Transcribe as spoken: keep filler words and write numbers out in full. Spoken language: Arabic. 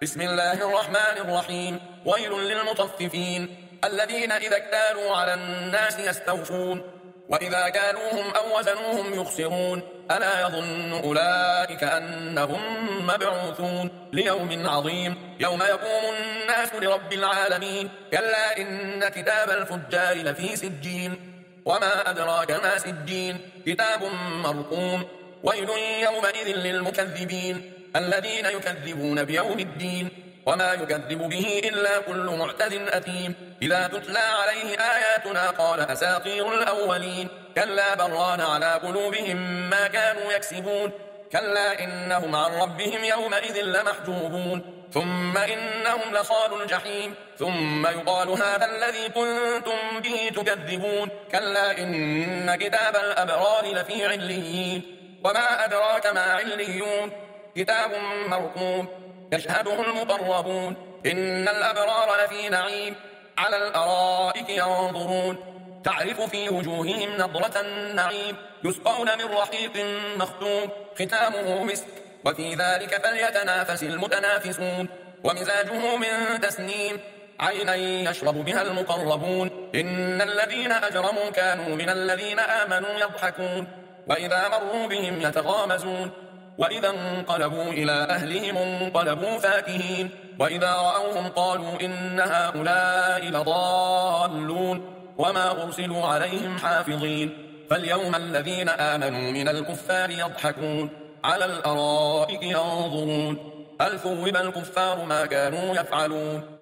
بسم الله الرحمن الرحيم. ويل للمطففين الذين إذا اكتالوا على الناس يستوفون وإذا كالوهم أو وزنوهم يخسرون ألا يظن أولئك أنهم مبعوثون ليوم عظيم يوم يقوم الناس لرب العالمين. كلا إن كتاب الفجار لفي سجين وما أدراك ما سجين كتاب مرقوم. ويل يومئذ للمكذبين الذين يكذبون بيوم الدين وما يكذب به إلا كل معتد أثيم. إذا تتلى عليه آياتنا قال أساطير الأولين كلا بران على قلوبهم ما كانوا يكسبون. كلا إنهم عن ربهم يومئذ لمحجوبون ثم إنهم لصالوا الجحيم ثم يقال هذا الذي كنتم به تكذبون. كلا إن كتاب الأبرار لفي عليين وما أدراك ما عليون كتاب مرقوم يشهده المقربون إن الأبرار لفي نعيم على الأرائك ينظرون تعرف في وجوههم نضرة النعيم يسقون من رحيق مختوم ختامه مسك وفي ذلك فليتنافس المتنافسون ومزاجه من تسنيم عينا يشرب بها المقربون. إن الذين أجرموا كانوا من الذين آمنوا يضحكون وإذا مروا بهم يتغامزون وإذا انقلبوا إلى أهلهم انقلبوا فاكهين وإذا رأوهم قالوا إن هؤلاء لضالون وما أرسلوا عليهم حافظين. فاليوم الذين آمنوا من الكفار يضحكون على الأرائك ينظرون هل ثوب الكفار ما كانوا يفعلون.